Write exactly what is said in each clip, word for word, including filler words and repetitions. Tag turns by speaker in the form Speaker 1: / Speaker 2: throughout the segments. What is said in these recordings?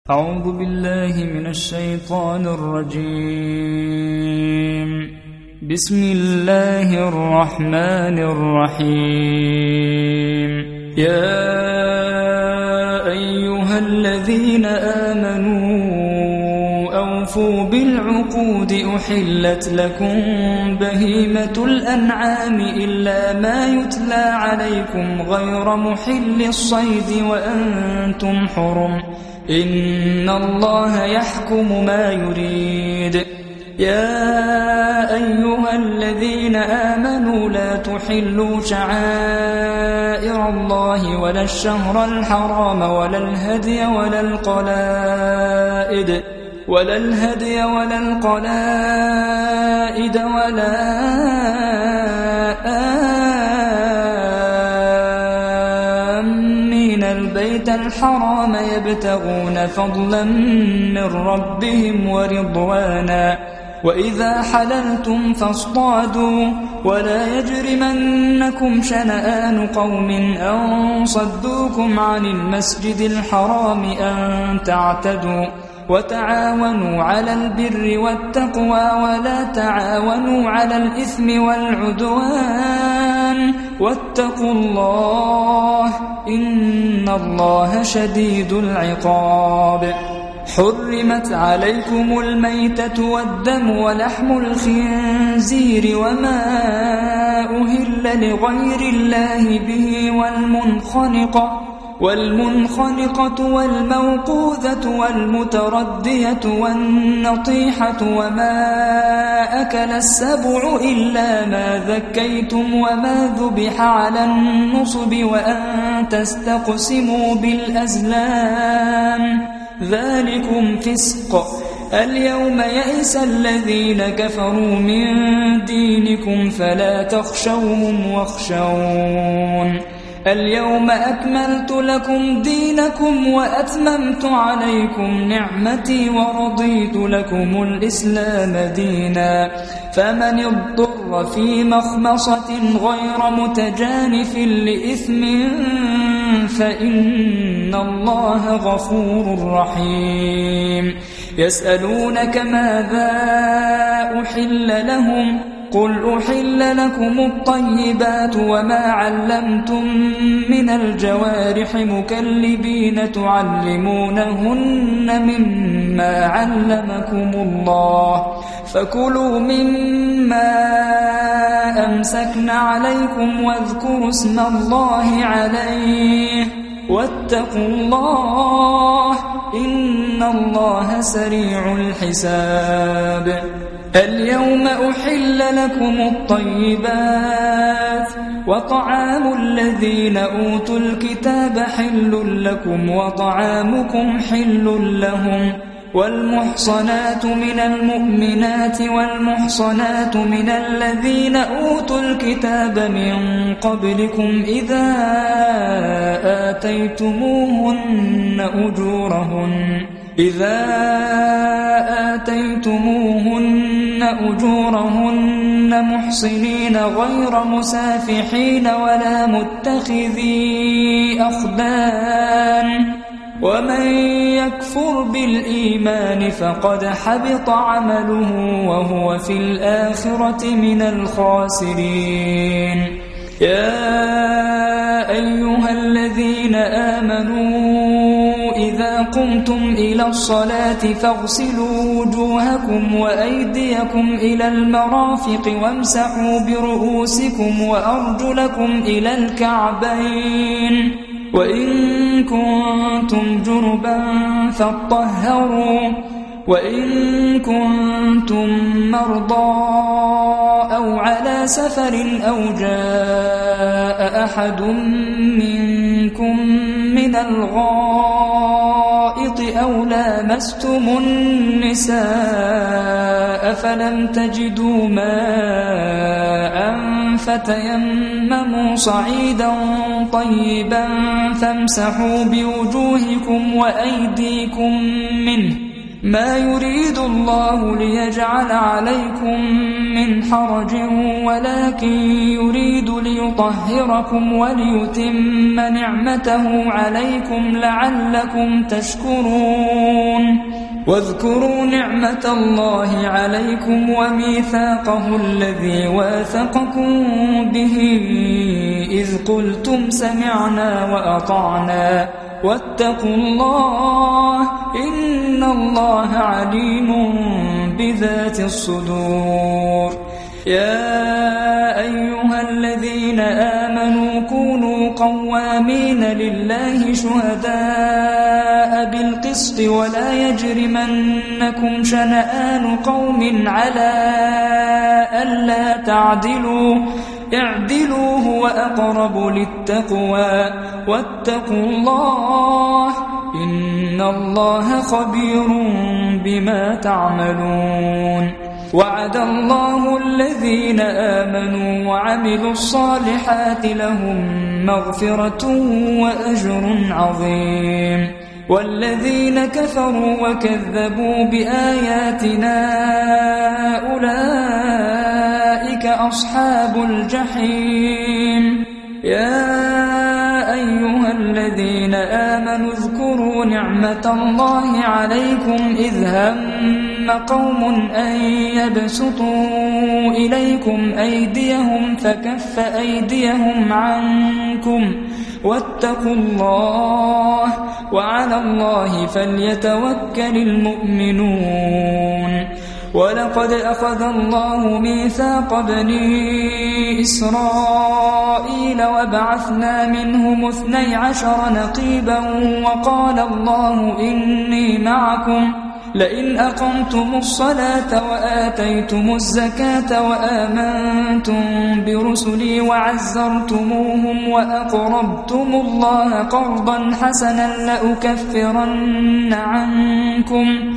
Speaker 1: أعوذ بالله من الشيطان الرجيم. بسم الله الرحمن الرحيم. يا أيها الذين آمنوا أوفوا بالعقود أحلت لكم بهيمة الأنعام إلا ما يتلى عليكم غير محل الصيد وأنتم حرم إن الله يحكم ما يريد. يا أيها الذين آمنوا لا تحلوا شعائر الله ولا الشهر الحرام ولا الهدي ولا القلائد ولا الهدي ولا القلائد ولا آمين البيت الحرام يبتغون فضلا من ربهم ورضوانا وإذا حللتم فاصطادوا ولا يجرمنكم شنآن قوم أن صدوكم عن المسجد الحرام أن تعتدوا وتعاونوا على البر والتقوى ولا تعاونوا على الإثم والعدوان واتقوا الله إن الله شديد العقاب. حرمت عليكم الميتة والدم ولحم الخنزير وما أهل لغير الله به والمنخنقة والمنخنقة والموقوذة والمتردية والنطيحة وما أكل السبع إلا ما ذكيتم وما ذبح على النصب وأن تستقسموا بالأزلام ذلكم فسق. اليوم يئس الذين كفروا من دينكم فلا تخشوهم واخشون. اليوم أكملت لكم دينكم وأتممت عليكم نعمتي ورضيت لكم الإسلام دينا فمن اضطر في مخمصة غير متجانف لإثم فإن الله غفور رحيم. يسألونك ماذا أحل لهم قل أحل لكم الطيبات وما علمتم من الجوارح مكلبين تعلمونهن مما علمكم الله فكلوا مما أمسكن عليكم واذكروا اسم الله عليه واتقوا الله إن الله سريع الحساب. اليوم أحل لكم الطيبات وطعام الذين أوتوا الكتاب حل لكم وطعامكم حل لهم والمحصنات من المؤمنات والمحصنات من الذين أوتوا الكتاب من قبلكم إذا آتيتموهن أجورهن إذا آتيتموهن أجورهن محصنين غير مسافحين ولا متخذي أخدان ومن يكفر بالإيمان فقد حبط عمله وهو في الآخرة من الخاسرين. يا أيها الذين آمنوا إذا قمتم إلى الصلاة فاغسلوا وجوهكم وأيديكم إلى المرافق وامسحوا برؤوسكم وأرجلكم إلى الكعبين وإن كنتم جنبا فاطهروا وإن كنتم مرضى أو على سفر أو جاء أحد منكم من الغائط أو لامستم النساء فلم تجدوا ماء فتيمموا صعيدا طيبا فامسحوا بوجوهكم وأيديكم منه ما يريد الله ليجعل عليكم من حرج ولكن يريد ليطهركم وليتم نعمته عليكم لعلكم تشكرون واذكروا نعمة الله عليكم وميثاقه الذي واثقكم به إذ قلتم سمعنا وأطعنا واتقوا الله إن الله عليم بذات الصدور يا أيها الذين آمنوا كونوا قوامين لله شهداء بالقسط ولا يجرمنكم شنآن قوم على ألا تعدلوا اعدلوا هو أقرب للتقوى واتقوا الله إن الله خبير بما تعملون وعد الله الذين آمنوا وعملوا الصالحات لهم مغفرة وأجر عظيم والذين كفروا وكذبوا بآياتنا أولئك أصحاب الجحيم يا أيها الذين آمنوا اذكروا نعمة الله عليكم إذ هم قوم أن يبسطوا إليكم أيديهم فكف أيديهم عنكم واتقوا الله وعلى الله فليتوكل المؤمنون ولقد أخذ الله ميثاق بني إسرائيل وبعثنا منهم اثني عشر نقيبا وقال الله إني معكم لئن أقمتم الصلاة وآتيتم الزكاة وآمنتم برسلي وعزرتموهم وأقرضتم الله قرضا حسنا لأكفرن عنكم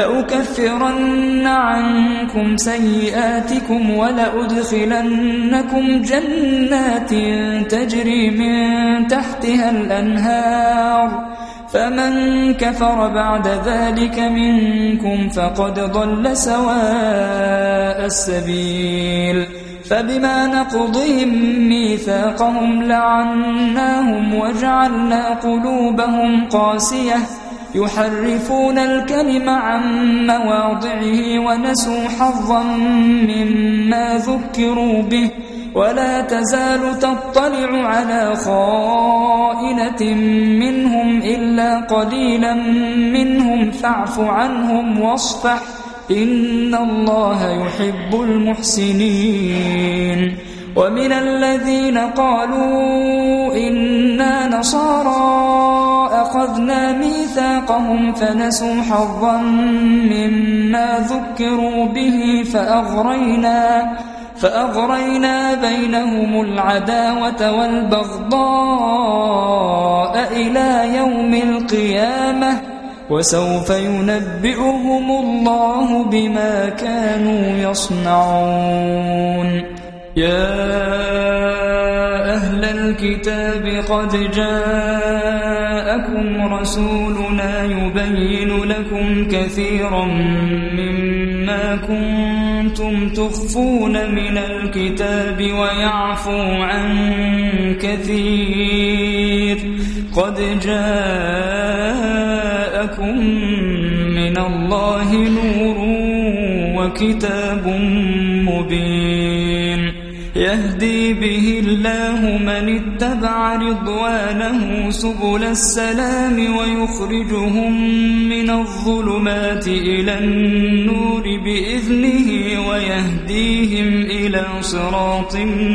Speaker 1: لأكفرن عنكم سيئاتكم ولأدخلنكم جنات تجري من تحتها الأنهار فمن كفر بعد ذلك منكم فقد ضل سواء السبيل فبما نقضهم ميثاقهم لعناهم وجعلنا قلوبهم قاسية يحرفون الكلم عن مواضعه ونسوا حظا مما ذكروا به ولا تزال تطلع على خائنة منهم إلا قليلا منهم فاعف عنهم واصفح إن الله يحب المحسنين ومن الذين قالوا إنا نصارى أخذنا ميثاقهم فنسوا حظا مما ذكروا به فأغرينا فأغرينا بينهم العداوة والبغضاء إلى يوم القيامة وسوف ينبئهم الله بما كانوا يصنعون يا أهل الكتاب قد جاءكم رسولنا يبين لكم كثيرا مما كنتم تخفون من الكتاب ويعفو عن كثير قد جاءكم من الله نور وكتاب مبين يهدي به الله من اتبع رضوانه سبل السلام ويخرجهم من الظلمات إلى النور بإذنه ويهديهم إلى صراط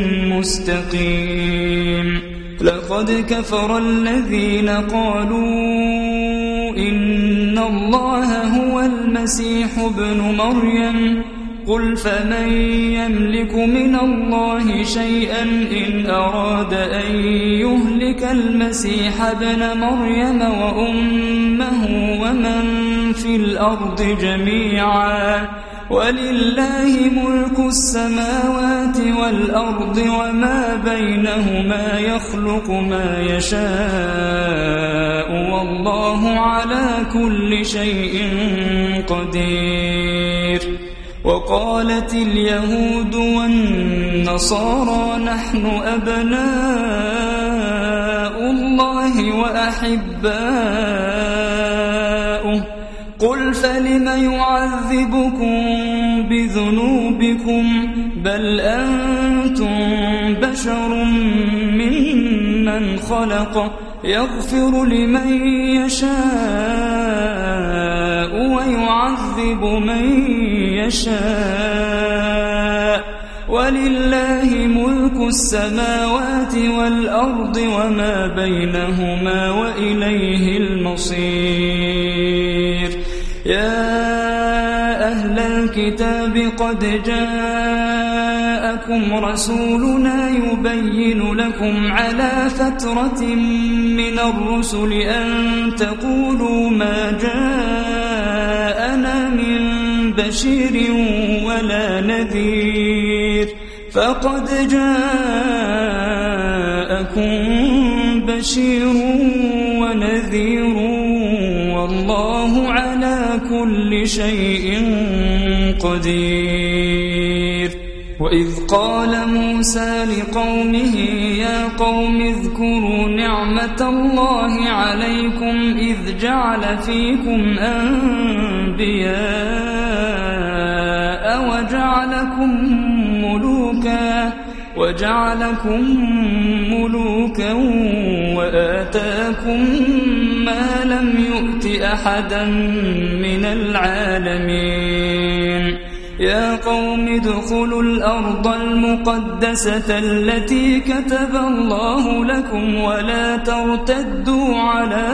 Speaker 1: مستقيم لقد كفر الذين قالوا إن الله هو المسيح ابن مريم قل فمن يملك من الله شيئا إن أراد أن يهلك المسيح ابن مريم وأمه ومن في الأرض جميعا ولله ملك السماوات والأرض وما بينهما يخلق ما يشاء والله على كل شيء قدير. وقالت اليهود والنصارى نحن أبناء الله وأحباؤه قل فلم يعذبكم بذنوبكم بل أنتم بشر ممن خلق يغفر لمن يشاء ويعذب من يشاء ولله ملك السماوات والأرض وما بينهما وإليه المصير. يا أهل الكتاب قد جاءكم رسولنا يبين لكم على فترة من الرسل أن تقولوا ما جاءنا من بشير ولا نذير فقد جاءكم بشير ونذير والله على كل شيء قدير. وإذ قال موسى لقومه يا قوم اذكروا نعمة الله عليكم إذ جعل فيكم أنبياء وجعلكم ملوكا وجعلكم ملوكا وآتاكم ما لم يؤت أحدا من العالمين. يا قوم ادخلوا الأرض المقدسة التي كتب الله لكم ولا ترتدوا على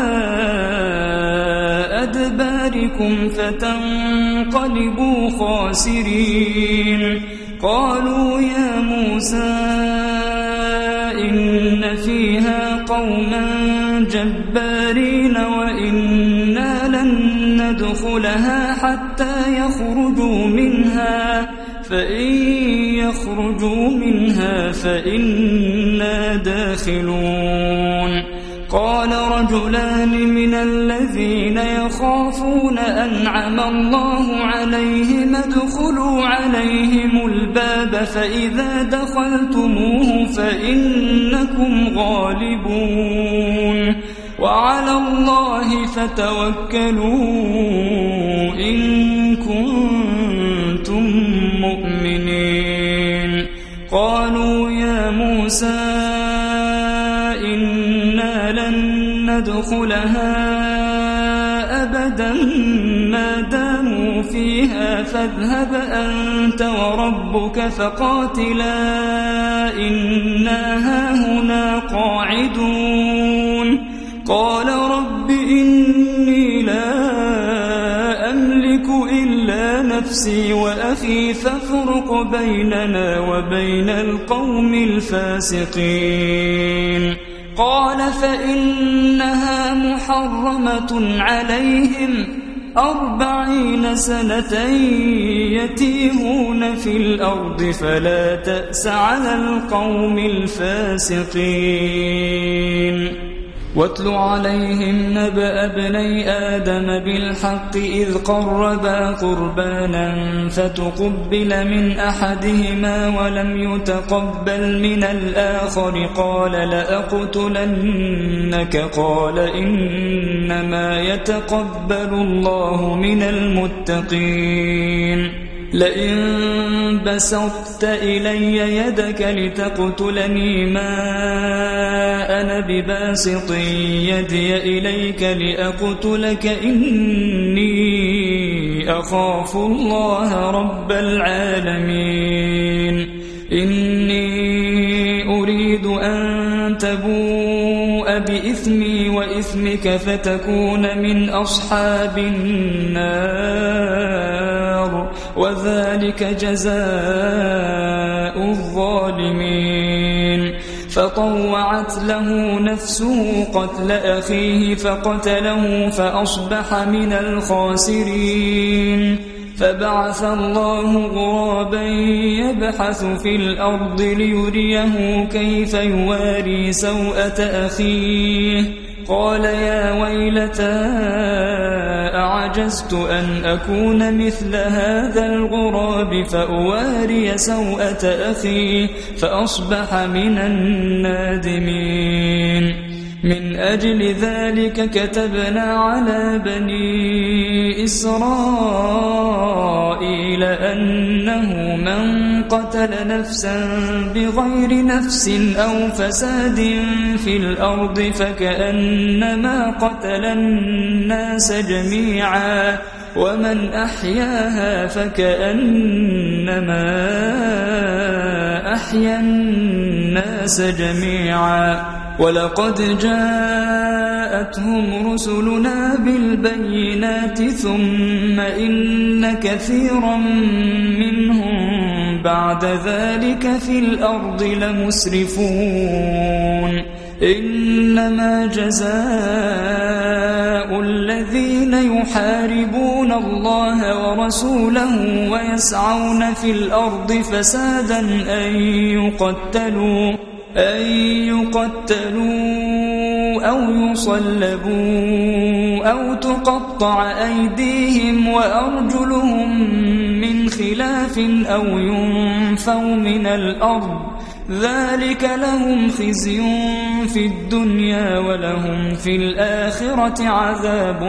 Speaker 1: أدباركم فتنقلبوا خاسرين. قالوا يا موسى إن فيها قوما جبارين وإنا لن ندخلها حتى يخرجوا منها فإن يخرجوا منها فإنا داخلون. قال رجلان من الذين يخافون أنعم الله عليهم ادخلوا عليهم الباب فإذا دخلتموه فإنكم غالبون وعلى الله فتوكلوا إن كنتم مؤمنين. قالوا يا موسى إنا لن ندخلها أبدا ما داموا فيها فاذهب أنت وربك فقاتلا إنا هاهنا قاعدون. قال رب إني لا أملك إلا نفسي وأخي فافرق بيننا وبين القوم الفاسقين. قال فإنها محرمة عليهم أربعين سنة يتيهون في الأرض فلا تأس على القوم الفاسقين. واتل عليهم نبأ ابني آدم بالحق إذ قربا قربانا فتقبل من أحدهما ولم يتقبل من الآخر قال لأقتلنك قال إنما يتقبل الله من المتقين. لئن بسطت إلي يدك لتقتلني ما أنا بباسط يدي إليك لأقتلك إني أخاف الله رب العالمين. إني أريد أن تبوء بإثمي وإثمك فتكون من أصحاب النار وذلك جزاء الظالمين. فطوعت له نفسه قتل أخيه فقتله فأصبح من الخاسرين. فبعث الله غرابا يبحث في الأرض ليريه كيف يواري سوءة أخيه قال يا ويلتى أعجزت أن أكون مثل هذا الغراب فأواري سوءة أخي فأصبح من النادمين من أجل ذلك كتبنا على بني إسرائيل أنه من قتل نفسا بغير نفس أو فساد في الأرض فكأنما قتل الناس جميعا ومن أحياها فكأنما أحيا الناس جميعا ولقد جاءتهم رسلنا بالبينات ثم إن كثيرا منهم بعد ذلك في الأرض لمسرفون إنما جزاء الذين يحاربون الله ورسوله ويسعون في الأرض فسادا أن يقتلوا أن يقتلوا أو يصلبوا أو تقطع أيديهم وأرجلهم من خلاف أو ينفوا من الأرض ذلك لهم خزي في الدنيا ولهم في الآخرة عذاب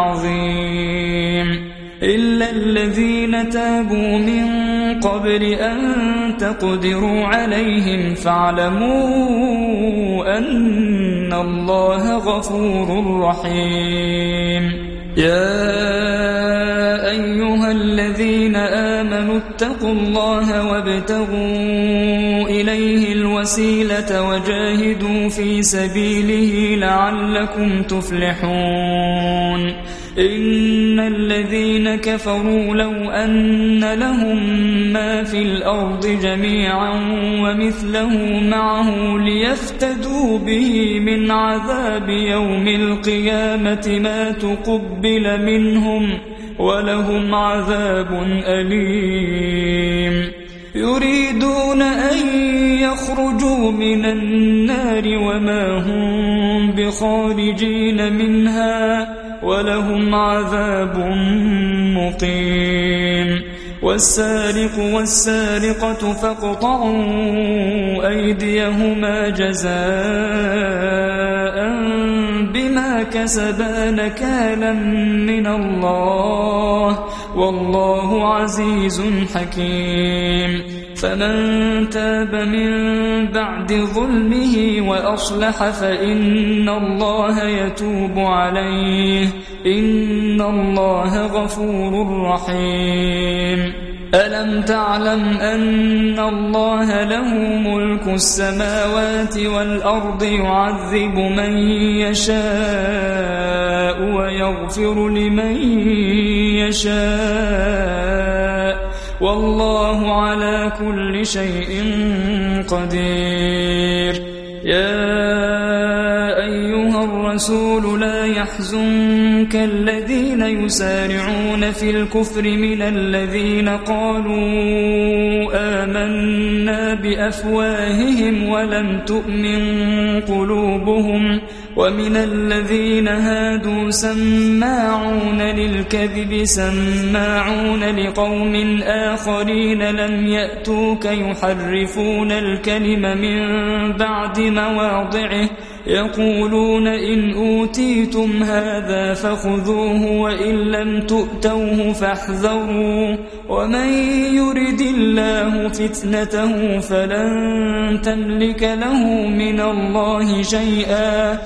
Speaker 1: عظيم إلا الذين تابوا من قبل أن تقدروا عليهم فاعلموا أن الله غفور رحيم يا أيها الذين آمنوا اتقوا الله وابتغوا إليه الوسيلة وجاهدوا في سبيله لعلكم تفلحون إن الذين كفروا لو أن لهم ما في الأرض جميعا ومثله معه ليفتدوا به من عذاب يوم القيامة ما تقبل منهم ولهم عذاب أليم يريدون أن يخرجوا من النار وما هم بخارجين منها ولهم عذاب مقيم والسارق والسارقة فاقطعوا أيديهما جزاء بما كسبا نكالا من الله والله عزيز حكيم فمن تاب من بعد ظلمه وأصلح فإن الله يتوب عليه إن الله غفور رحيم ألم تعلم أن الله له ملك السماوات والأرض يعذب من يشاء ويغفر لمن يشاء والله على كل شيء قدير يا أيها الرسول لا يحزنك الذين يسارعون في الكفر من الذين قالوا آمنا بأفواههم ولم تؤمن قلوبهم ومن الذين هادوا سماعون للكذب سماعون لقوم آخرين لم يأتوك يحرفون الكلم من بعد مواضعه يقولون إن أوتيتم هذا فخذوه وإن لم تؤتوه فاحذروا ومن يرد الله فتنته فلن تملك له من الله شيئا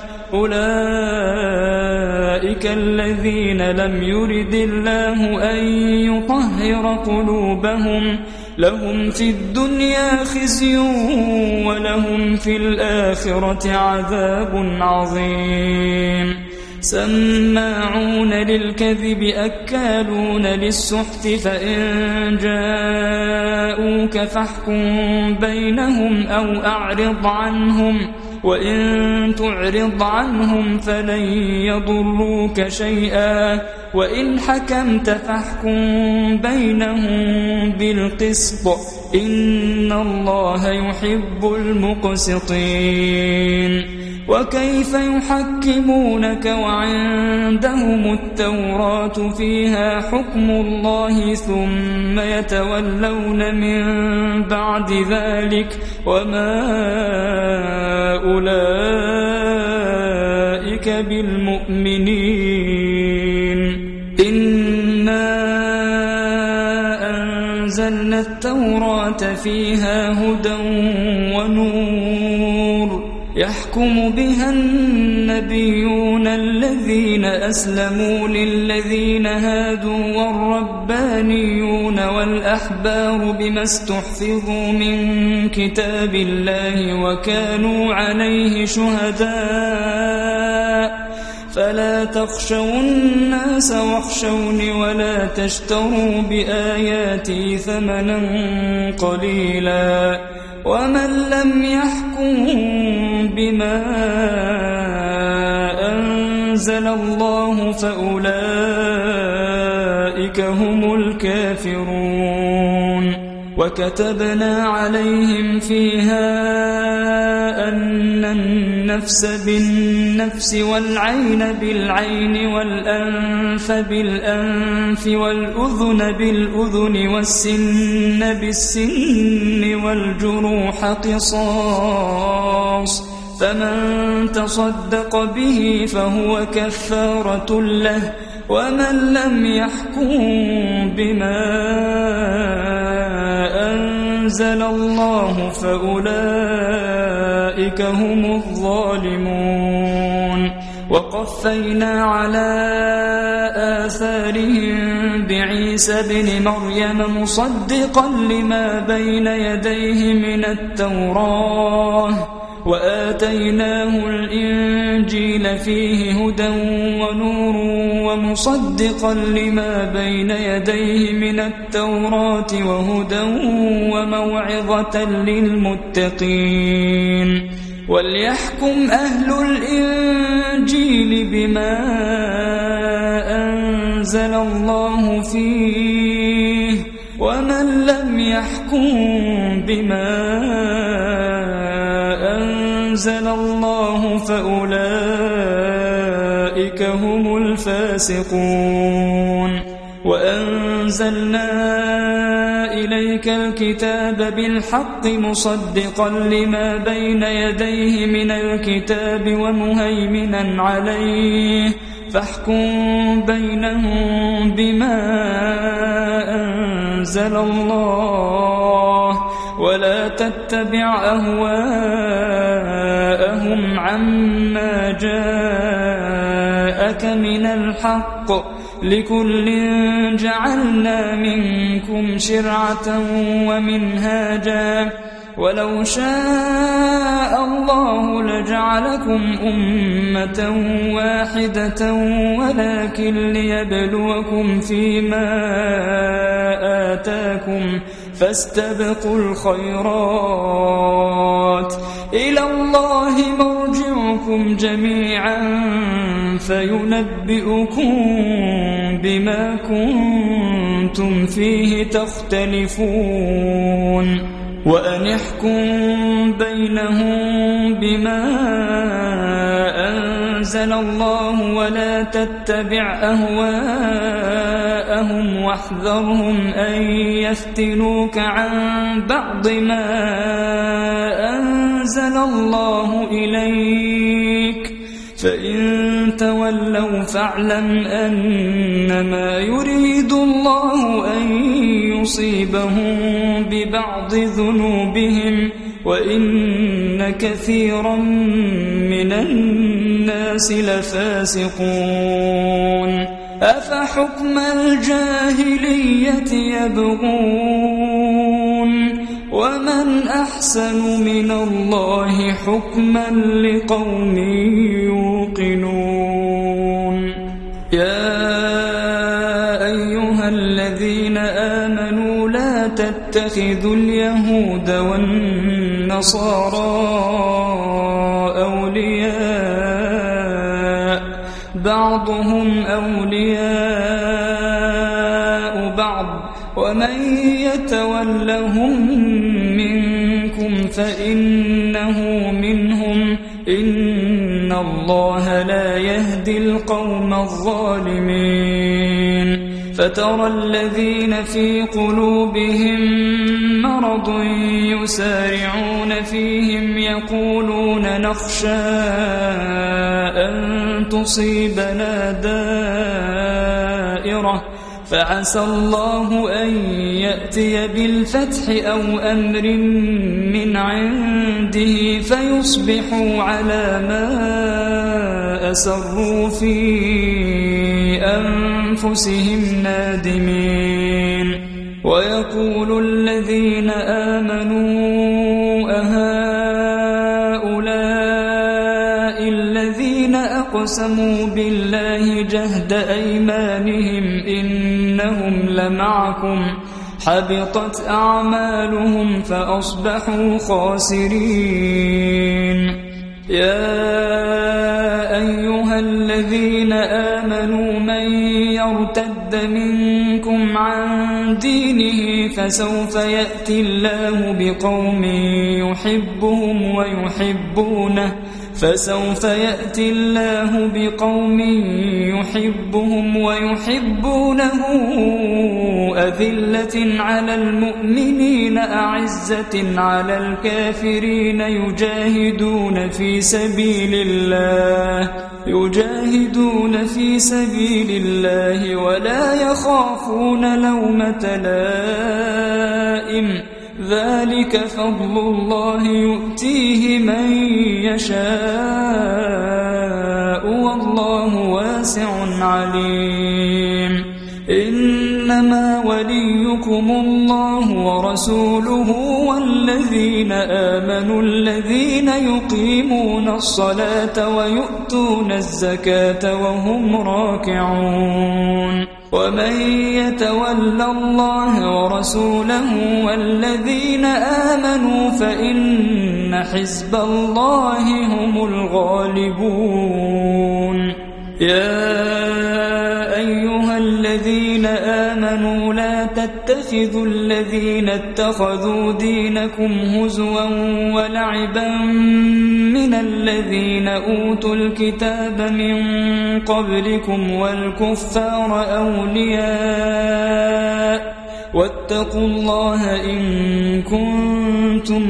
Speaker 1: أولئك الذين لم يرد الله أن يطهر قلوبهم لهم في الدنيا خزي ولهم في الآخرة عذاب عظيم سماعون للكذب أكالون للسحت فإن جاءوك فاحكم بينهم أو أعرض عنهم وإن تعرض عنهم فلن يضروك شيئا وإن حكمت فاحكم بينهم بالقسط إن الله يحب المقسطين وكيف يحكمونك وعندهم التوراة فيها حكم الله ثم يتولون من بعد ذلك وما أولئك بالمؤمنين إنا أنزلنا التوراة فيها هدى ونور يحكم بها النبيون الذين أسلموا للذين هادوا والربانيون والأحبار بما استحفظوا من كتاب الله وكانوا عليه شهداء فلا تخشوا الناس واخشوني ولا تشتروا بآياتي ثمنا قليلا ومن لم يحكم بما أنزل الله فأولئك هم الكافرون وكتبنا عليهم فيها أن النفس بالنفس والعين بالعين والأنف بالأنف والأذن بالأذن والسن بالسن والجروح قصاص فمن تصدق به فهو كفارة له ومن لم يحكم بما أنزل الله فأولئك هم الظالمون وقفينا على آثارهم بعيسى بن مريم مصدقا لما بين يديه من التوراة وآتيناه الإنجيل فيه هدى ونور ومصدقا لما بين يديه من التوراة وهدى وموعظة للمتقين وليحكم أهل الإنجيل بما أنزل الله فيه ومن لم يحكم بما أنزل الله فأولئك هم الفاسقون وأنزلنا إليك الكتاب بالحق مصدقا لما بين يديه من الكتاب ومهيمنا عليه فاحكم بينهم بما أنزل الله ولا تتبع أهواءهم عما جاءك من الحق لكل جعلنا منكم شرعة ومنهاجا ولو شاء الله لجعلكم أمة واحدة ولكن ليبلوكم فيما آتاكم فاستبقوا الخيرات إلى الله مرجعكم جميعا فينبئكم بما كنتم فيه تختلفون وأن احكم بينهم بما أنزل الله ولا تتبع أهواءهم واحذرهم أن يفتنوك عن بعض ما أنزل الله إليك فإن تولوا فاعلم أنما يريد الله أن يصيبهم ببعض ذنوبهم وإن كثيرا من الناس لفاسقون أفحكم الجاهلية يبغون ومن أحسن من الله حكما لقوم يوقنون يا أيها الذين آمنوا لا تتخذوا اليهود والنصارى أولياء بعضهم أولياء بعض ومن يتولهم منكم فإنه منهم إن الله لا يهدي القوم الظالمين فترى الذين في قلوبهم مرض يسارعون فيهم يقولون نخشى أن تصيبنا دائرة فعسى الله أن يأتي بالفتح أو أمر من عنده فيصبحوا على ما أسروا في أنفسهم نادمين ويقول الذين آمنوا أهؤلاء الذين أقسموا بالله جهد أيمانهم إنهم لمعكم حبطت أعمالهم فأصبحوا خاسرين يا أيها الذين آمنوا من يرتد منكم عن دينه فسوف يأتي الله بقوم يحبهم ويحبونه فسوف يأتي الله بقوم يحبهم ويحبونه أذلة على المؤمنين أعزة على الكافرين يجاهدون في سبيل الله يجاهدون في سبيل الله ولا يخافون لومة لائم ذلك فضل الله يؤتيه من يشاء والله واسع عليم إنما وليكم الله ورسوله والذين آمنوا الذين يقيمون الصلاة ويؤتون الزكاة وهم راكعون ومن يتول الله ورسوله والذين آمنوا فإن حزب الله هم الغالبون يا أيها الذين آمنوا لا تتخذوا الذين اتخذوا دينكم هزوا ولعبا من الذين أوتوا الكتاب من قبلكم والكفار أولياء واتقوا الله إن كنتم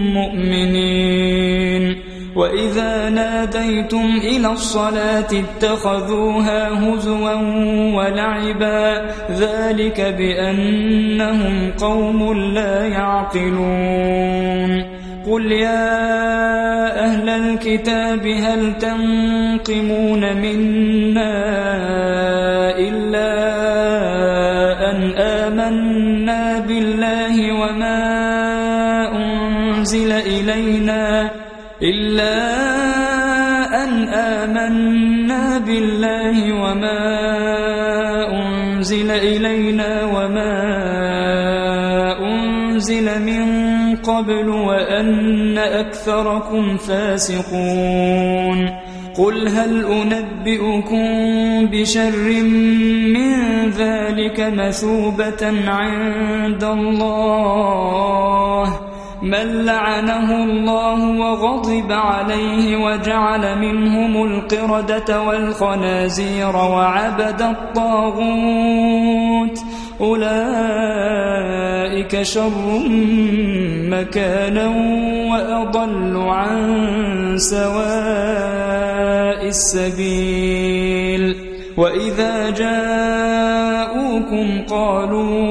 Speaker 1: مؤمنين وإذا ناديتم إلى الصلاة اتخذوها هزوا ولعبا ذلك بأنهم قوم لا يعقلون قل يا أهل الكتاب هل تنقمون منا إلا أن آمنا بالله وما أنزل إلينا إلا أن آمنا بالله وما أنزل إلينا وما أنزل من قبل وأن أكثركم فاسقون قل هل أنبئكم بشر من ذلك مثوبة عند الله من لعنه الله وغضب عليه وجعل منهم القردة والخنازير وعبد الطاغوت أولئك شر مكانا وأضل عن سواء السبيل وإذا جاءوكم قالوا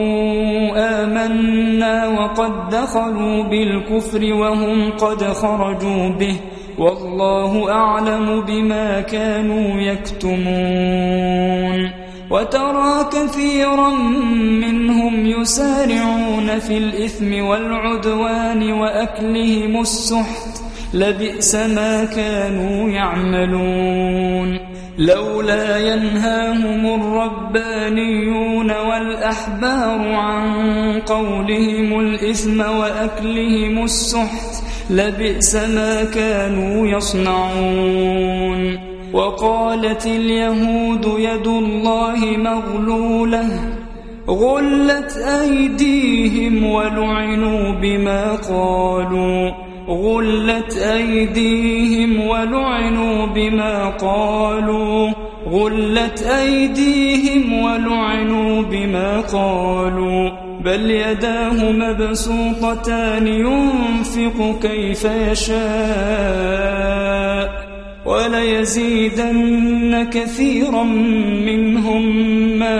Speaker 1: آمنا وقد دخلوا بالكفر وهم قد خرجوا به والله أعلم بما كانوا يكتمون وترى كثيرا منهم يسارعون في الإثم والعدوان وأكلهم السحت لبئس ما كانوا يعملون لولا ينهاهم الربانيون والأحبار عن قولهم الإثم وأكلهم السحت لبئس ما كانوا يصنعون. وقالت اليهود يد الله مغلولة غلت أيديهم ولعنوا بما قالوا غلت أيديهم ولعنوا بما قالوا غلت أيديهم ولعنوا بما قالوا بل يداه مبسوطتان ينفق كيف يشاء وليزيدن كثيرا منهم ما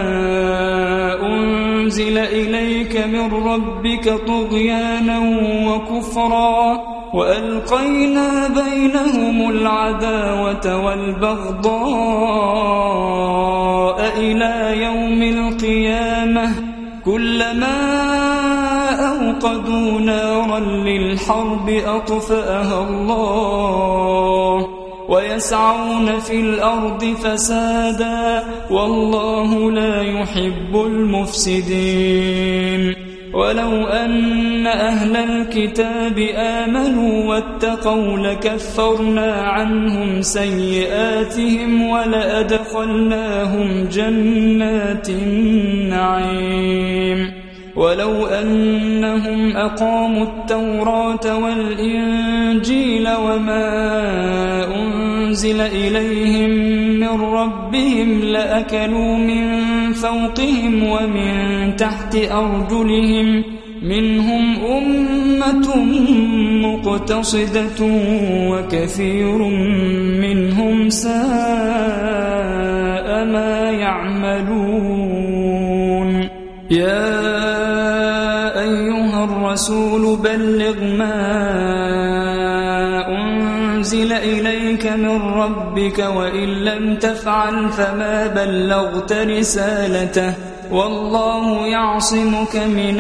Speaker 1: أنزل إليك من ربك طغيانا وكفرا وألقينا بينهم العداوة والبغضاء إلى يوم القيامة كلما أوقدوا نارا للحرب أطفأها الله ويسعون في الأرض فسادا والله لا يحب المفسدين. ولو أن أهل الكتاب آمنوا واتقوا لكفرنا عنهم سيئاتهم ولأدخلناهم جنات النعيم. ولو أنهم أقاموا التوراة والإنجيل وما أنزل إليهم من ربهم لأكلوا من فوقهم ومن تحت أرجلهم منهم أمة مقتصدة وكثير منهم ساء ما يعملون. يا أيها الرسول بلغ ما أنزل إليك من ربك وإن لم تفعل فما بلغت رسالته والله يعصمك من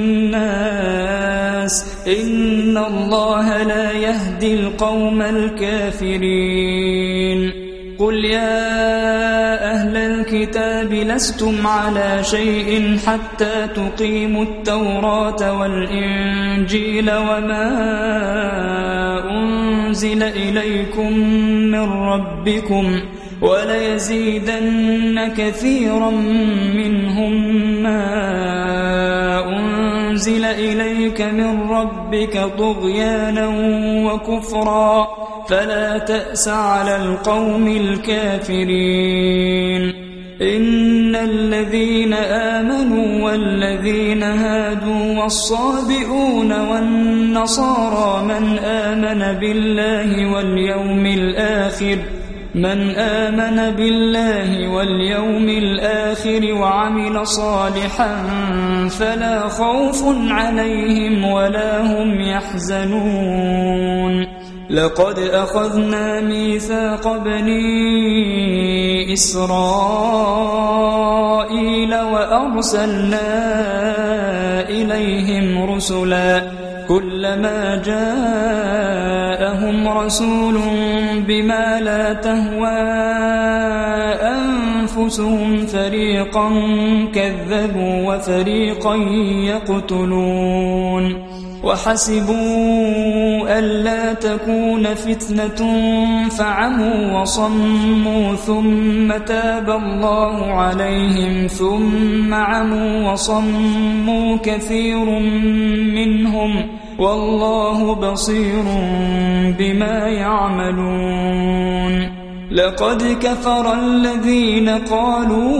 Speaker 1: الناس إن الله لا يهدي القوم الكافرين. قل يا أهل الكتاب لستم على شيء حتى تقيموا التوراة والإنجيل وما أنزل إليكم من ربكم وليزيدن كثيرا منهم ما أنزل إليك من ربك طغيانا وكفرا فلا تأس على القوم الكافرين. إن الذين آمنوا والذين هادوا والصابئون والنصارى من آمن بالله واليوم الآخر من آمن بالله واليوم الآخر وعمل صالحا فلا خوف عليهم ولا هم يحزنون. لقد أخذنا ميثاق بني إسرائيل وأرسلنا إليهم رسلا كلما جاءهم رسول بما لا تهوى أنفسهم فريقا كذبوا وفريقا يقتلون. وحسبوا ألا تكون فتنة فعموا وصموا ثم تاب الله عليهم ثم عموا وصموا كثير منهم والله بصير بما يعملون. لقد كفر الذين قالوا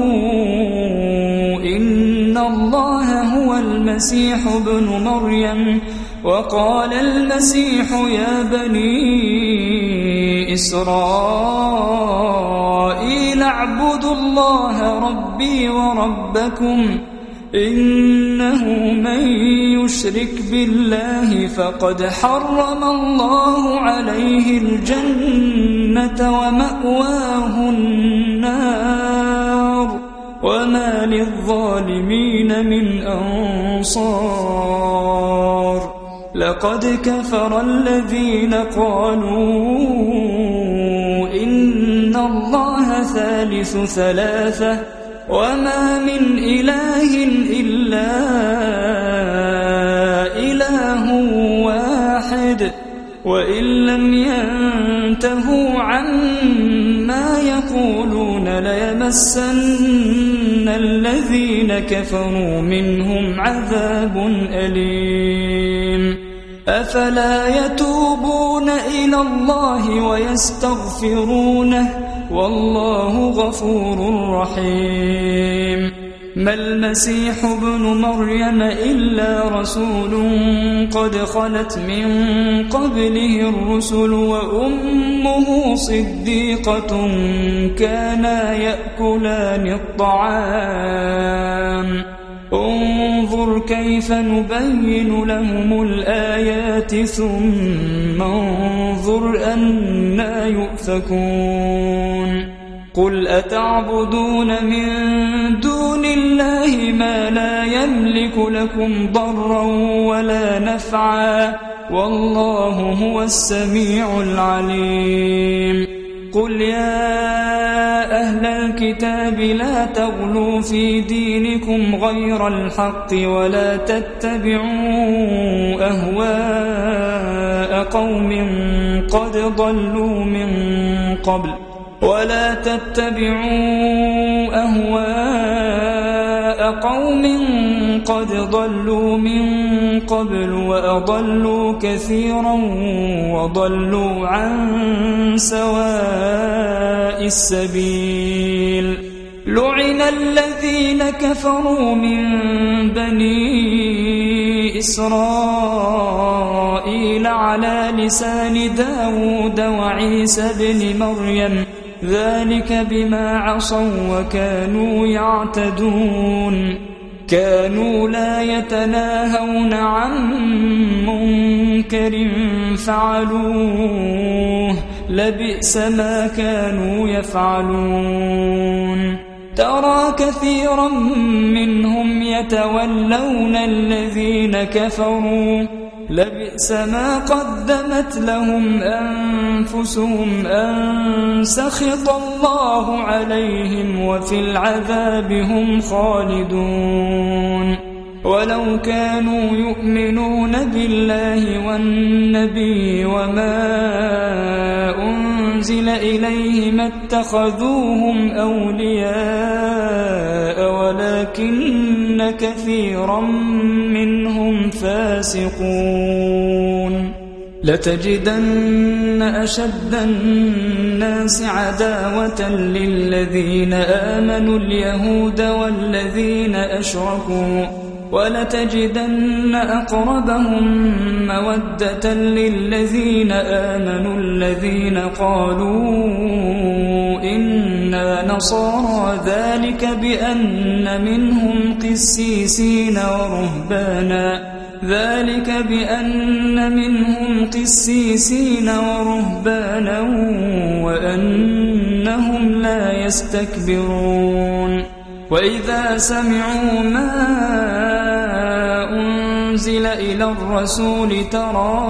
Speaker 1: إن الله هو المسيح ابن مريم وقال المسيح يا بني إسرائيل اعبدوا الله ربي وربكم إنه من يشرك بالله فقد حرم الله عليه الجنة ومأواه النار وما للظالمين من أنصار. لقد كفر الذين قالوا إن الله ثالث ثلاثة وما من إله إلا إله واحد وإن لم ينتهوا عما يقولون ليمسن الذين كفروا منهم عذاب أليم أفلا يتوبون إلى الله ويستغفرونه والله غفور رحيم ما المسيح ابن مريم إلا رسول قد خلت من قبله الرسل وأمه صديقة كانا يأكلان الطعام انظر كيف نبين لهم الآيات ثم انظر أنى يؤفكون قل أتعبدون من دون الله ما لا يملك لكم ضرا ولا نفعا والله هو السميع العليم قل يا أهل الكتاب لا تغلوا في دينكم غير الحق ولا تتبعوا أهواء قوم قد ضلوا من قبل ولا تتبعوا أهواء قوم قد ضلوا من قبل وأضلوا كثيرا وضلوا عن سواء السبيل لعن الذين كفروا من بني إسرائيل على لسان داود وعيسى بن مريم ذلك بما عصوا وكانوا يعتدون كانوا لا يتناهون عن منكر فعلوه لبئس ما كانوا يفعلون ترى كثيرا منهم يتولون الذين كفروا لبئس ما قدمت لهم أنفسهم أن سخط الله عليهم وفي العذاب هم خالدون ولو كانوا يؤمنون بالله والنبي وما أنزل إليه ما اتخذوهم أولياء ولكن كثيرا منهم فاسقون لتجدن أشد الناس عداوة للذين آمنوا اليهود والذين أشركوا ولتجدن أقربهم مودة للذين آمنوا الذين قالوا إنا نصارى ذلك بأن منهم قسيسين ورهبانا ذلك بأن منهم قسيسين ورهبانا وأنهم لا يستكبرون وإذا سمعوا ما أنزل إلى الرسول ترى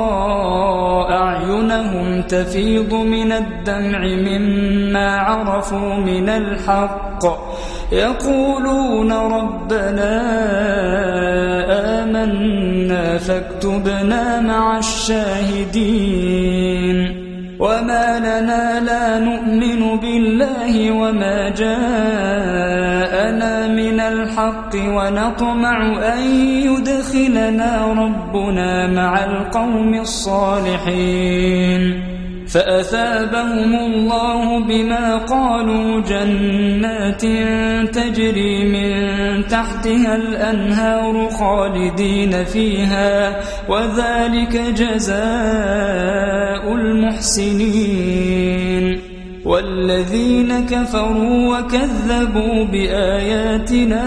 Speaker 1: أعينهم تفيض من الدمع مما عرفوا من الحق يقولون ربنا آمنا فاكتبنا مع الشاهدين وما لنا لا نؤمن بالله وما جاءنا من الحق ونطمع أن يدخلنا ربنا مع القوم الصالحين فأثابهم الله بما قالوا جنات تجري من تحتها الأنهار خالدين فيها وذلك جزاء المحسنين والذين كفروا وكذبوا بآياتنا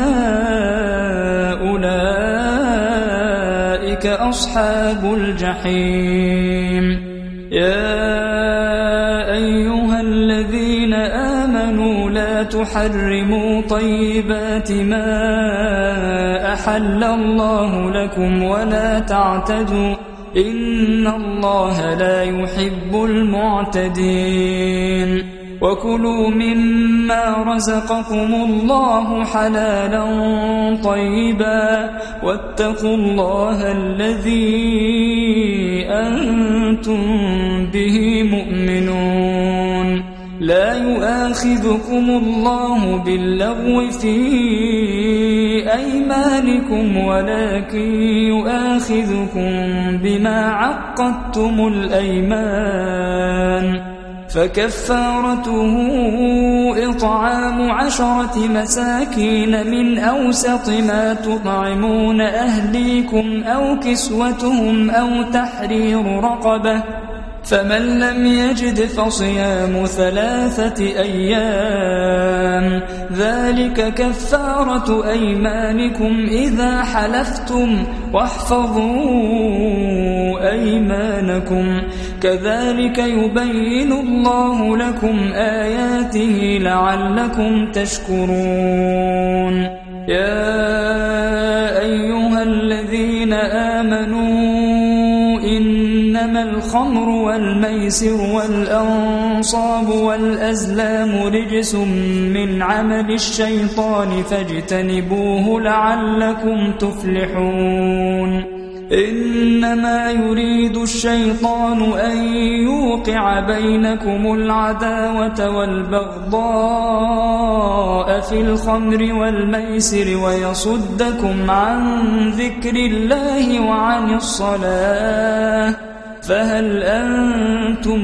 Speaker 1: أولئك أصحاب الجحيم يا أيها الذين آمنوا لا تحرموا طيبات ما أحل الله لكم ولا تعتدوا إن الله لا يحب المعتدين وكلوا مما رزقكم الله حلالا طيبا واتقوا الله الذي أنتم به مؤمنون لا يؤاخذكم الله باللغو في أيمانكم ولكن يؤاخذكم بما عقدتم الأيمان فكفارته إطعام عشرة مساكين من أوسط ما تطعمون أهليكم أو كسوتهم أو تحرير رقبة فمن لم يجد فصيام ثلاثة أيام ذلك كفارة أيمانكم إذا حلفتم واحفظوا أيمانكم كذلك يبين الله لكم آياته لعلكم تشكرون يا أيها الذين آمنوا إنما الخمر والميسر والأنصاب والأزلام رجس من عمل الشيطان فاجتنبوه لعلكم تفلحون إنما يريد الشيطان أن يوقع بينكم العداوة والبغضاء في الخمر والميسر ويصدكم عن ذكر الله وعن الصلاة فهل أنتم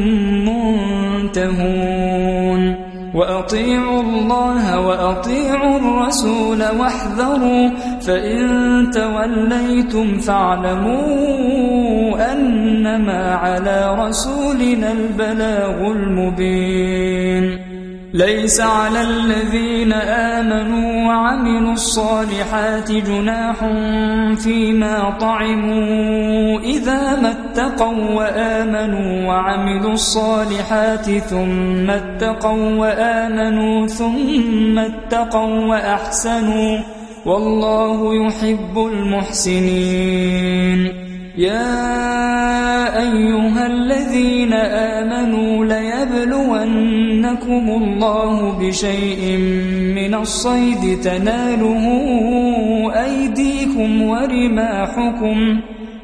Speaker 1: منتهون وأطيعوا الله وأطيعوا الرسول واحذروا فإن توليتم فاعلموا أنما على رسولنا البلاغ المبين ليس على الذين آمنوا وعملوا الصالحات جناح فيما طعموا إذا ما اتقوا وآمنوا وعملوا الصالحات ثم اتقوا وآمنوا ثم اتقوا وأحسنوا والله يحب المحسنين يا أيها الذين آمنوا ليبلونكم الله بشيء من الصيد تناله أيديكم ورماحكم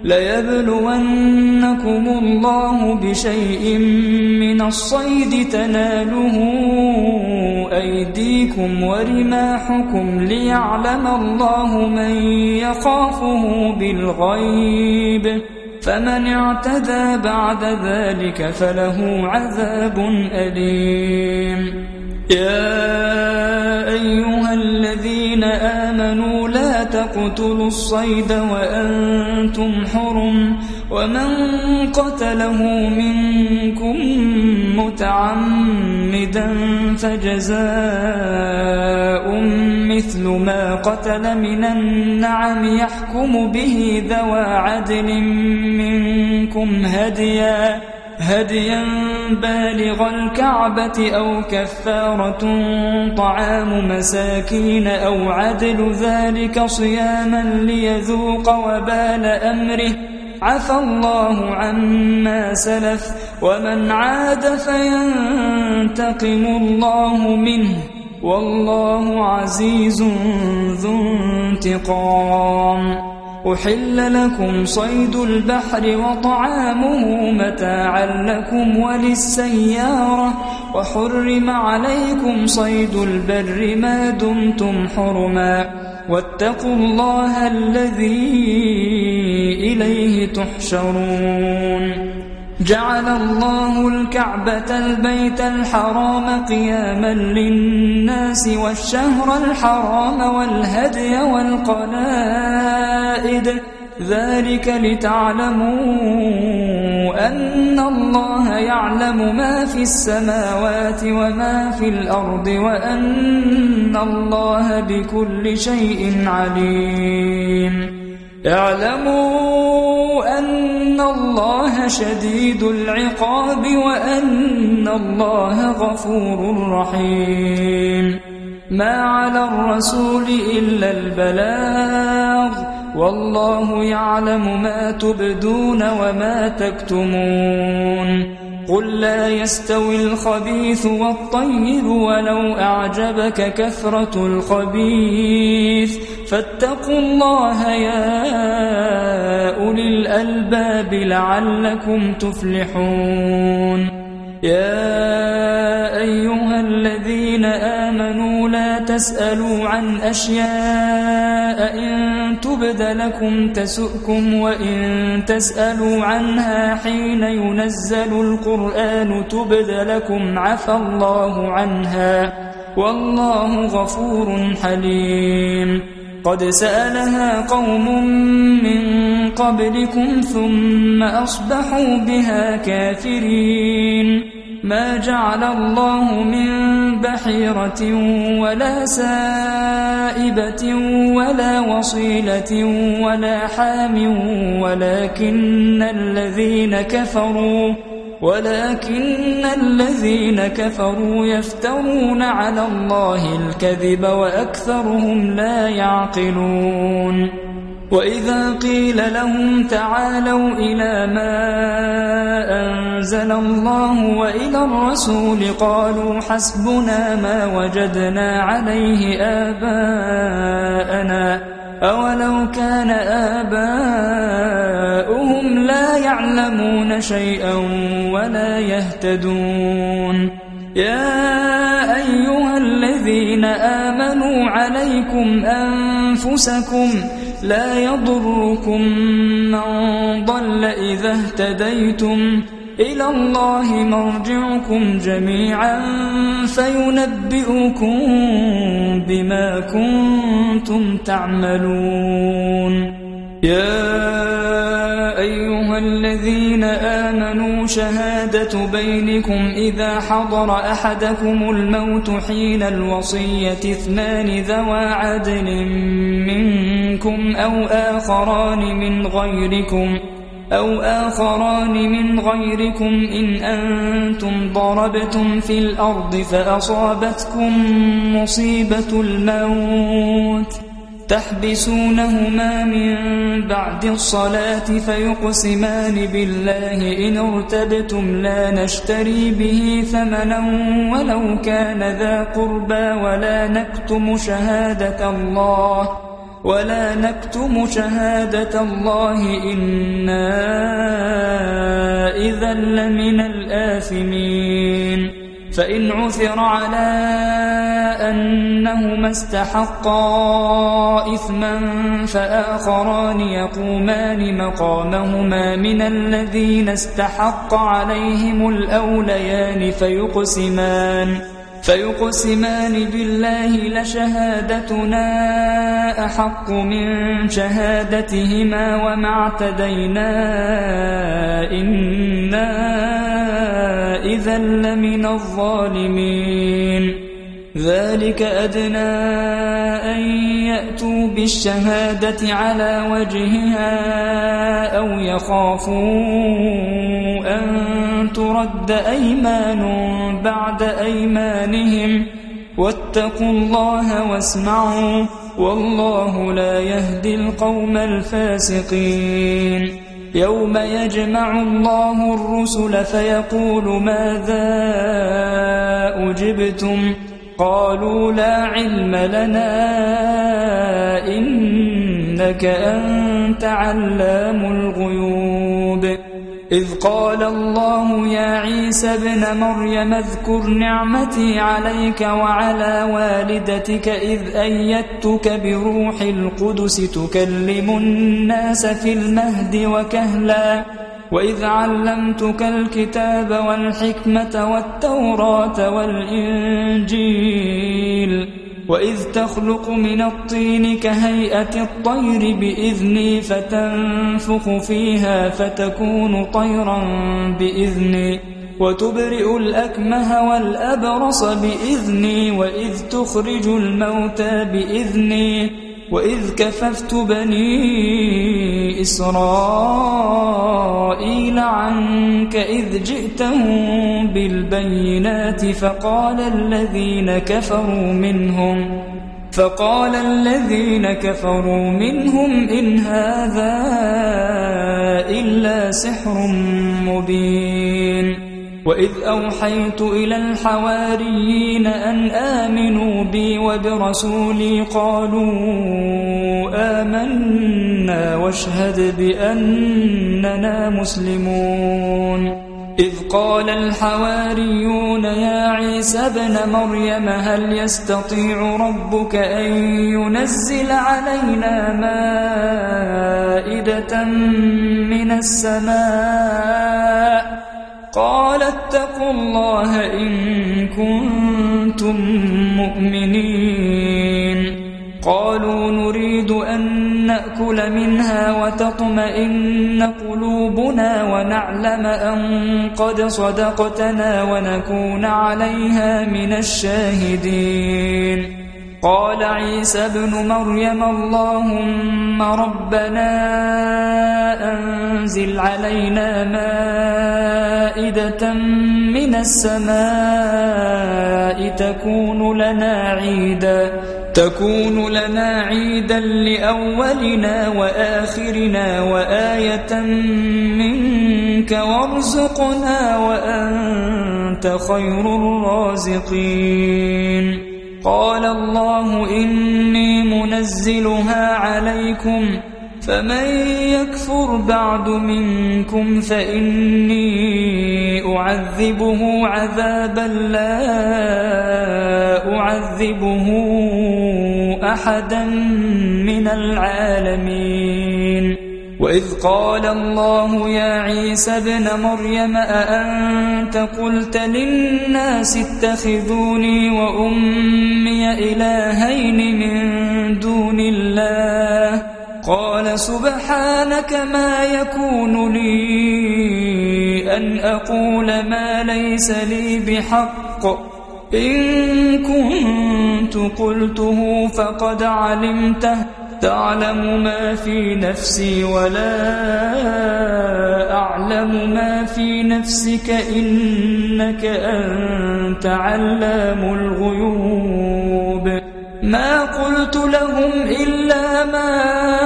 Speaker 1: ليبلونكم الله بشيء من الصيد تناله أيديكم ورماحكم ليعلم الله من يخافه بالغيب فمن اعتدى بعد ذلك فله عذاب أليم يا أيها الذين آمنوا لا تقتلوا الصيد وأنتم حرم ومن قتله منكم متعمدا فجزاء مثل ما قتل من النعم يحكم به ذوى عدل منكم هديا هديا بالغ الكعبة أو كفارة طعام مساكين أو عدل ذلك صياما ليذوق وبال أمره عفى الله عما سلف ومن عاد فينتقم الله منه والله عزيز ذو انتقام أحل لكم صيد البحر وطعامه متاعا لكم وللسيارة وحرم عليكم صيد البر ما دمتم حرما واتقوا الله الذي إليه تحشرون جعل الله الكعبة البيت الحرام قياما للناس والشهر الحرام والهدي والقلائد ذلك لتعلموا أن الله يعلم ما في السماوات وما في الأرض وأن الله بكل شيء عليم اعلموا أن الله شديد العقاب وأن الله غفور رحيم ما على الرسول إلا البلاغ والله يعلم ما تبدون وما تكتمون قل لا يستوي الخبيث والطيب ولو أعجبك كثرة الخبيث فاتقوا الله يا أولي الألباب لعلكم تفلحون. يا أيها الذين آمنوا لا تسألوا عن أشياء إن تبد لكم تسؤكم وإن تسألوا عنها حين ينزل القرآن تبد لكم عفى الله عنها والله غفور حليم. قد سألها قوم من قبلكم ثم أصبحوا بها كافرين. ما جعل الله من بحيرة ولا سائبة ولا وصيلة ولا حام ولكن الذين كفروا ولكن الذين كفروا يفترون على الله الكذب وأكثرهم لا يعقلون. وإذا قيل لهم تعالوا إلى ما أنزل الله وإلى الرسول قالوا حسبنا ما وجدنا عليه آباءنا أولو كان آباؤهم لا يعلمون شيئا ولا يهتدون. يا أيها الذين آمنوا عليكم أنفسكم لا يضركم من ضل إذا اهتديتم إلى الله مرجعكم جميعا فينبئكم بما كنتم تعملون. يا أيها الذين آمنوا شهادة بينكم إذا حضر أحدكم الموت حين الوصية اثنان ذوى عدل منكم أو آخران من غيركم أو آخران من غيركم إن أنتم ضربتم في الأرض فأصابتكم مصيبة الموت تحبسونهما من بعد الصلاة فيقسمان بالله إن ارتبتم لا نشتري به ثمنا ولو كان ذا قربى ولا نكتم شهادة الله ولا نكتم شهادة الله إنا إذا لمن الآثمين. فإن عثر على أنهما استحقا إثما فآخران يقومان مقامهما من الذين استحق عليهم الأوليان فيقسمان فيقسمان بالله لشهادتنا أحق من شهادتهما وما اعتدينا إنا إذا لمن الظالمين. ذلك أدنى أن يأتوا بالشهادة على وجهها أو يخافوا أن ترد أيمان بعد أيمانهم واتقوا الله واسمعوا والله لا يهدي القوم الفاسقين. يوم يجمع الله الرسل فيقول ماذا أجبتم قالوا لا علم لنا إنك أنت علام الغيوب. إذ قال الله يا عيسى ابن مريم اذكر نعمتي عليك وعلى والدتك إذ أيدتك بروح القدس تكلم الناس في المهد وكهلا وإذ علمتك الكتاب والحكمة والتوراة والإنجيل وإذ تخلق من الطين كهيئة الطير بإذني فتنفخ فيها فتكون طيرا بإذني وتبرئ الأكمه والأبرص بإذني وإذ تخرج الموتى بإذني وإذ كففت بني إسرائيل عنك إذ جئتهم بالبينات فقال الذين كفروا منهم فقال الذين كفروا منهم إن هذا إلا سحر مبين. وإذ أوحيت إلى الحواريين أن آمنوا بي وبرسولي قالوا آمنا واشهد بأننا مسلمون إذ قال الحواريون يا عيسى ابن مريم هل يستطيع ربك أن ينزل علينا مائدة من السماء قال اتقوا الله إن كنتم مؤمنين قالوا نريد أن نأكل منها وتطمئن قلوبنا ونعلم أن قد صدقتنا ونكون عليها من الشاهدين قال عيسى ابن مريم اللهم ربنا أنزل علينا مائدة من السماء تكون لنا عيدا تكون لنا عيدا لأولنا وآخرنا وآية منك وارزقنا وأنت خير الرازقين قال الله إني منزلها عليكم فمن يكفر بعد منكم فإني أعذبه عذابا لا أعذبه أحدا من العالمين وإذ قال الله يا عيسى ابن مريم أأنت قلت للناس اتخذوني وأمي إلهين من دون الله قال سبحانك ما يكون لي أن أقول ما ليس لي بحق إن كنت قلته فقد علمته تعلم ما في نفسي ولا أعلم ما في نفسك إنك أنت علام الغيوب ما قلت لهم إلا ما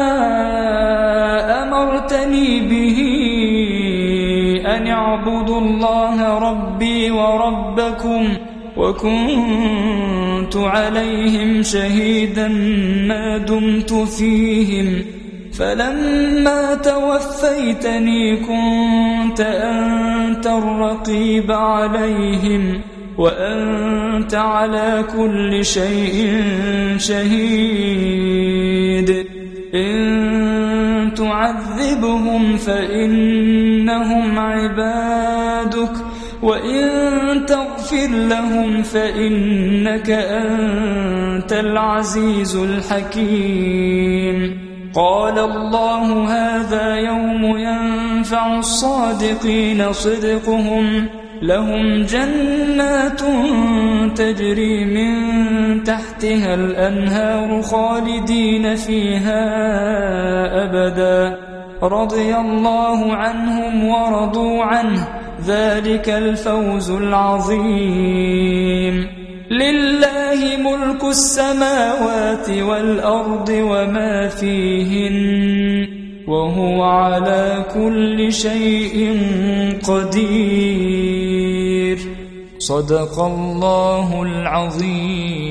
Speaker 1: أمرتني به أن اعبدوا الله ربي وربكم وكنت عليهم شهيدا ما دمت فيهم فلما توفيتني كنت أنت الرقيب عليهم وأنت على كل شيء شهيد إن تعذبهم فإنهم عبادك وإن تغفر لهم فإنك أنت العزيز الحكيم قال الله هذا يوم ينفع الصادقين صدقهم لهم جنات تجري من تحتها الأنهار خالدين فيها أبدا رضي الله عنهم ورضوا عنه ذلك الفوز العظيم لله ملك السماوات والأرض وما فيهن وهو على كل شيء قدير صدق الله العظيم.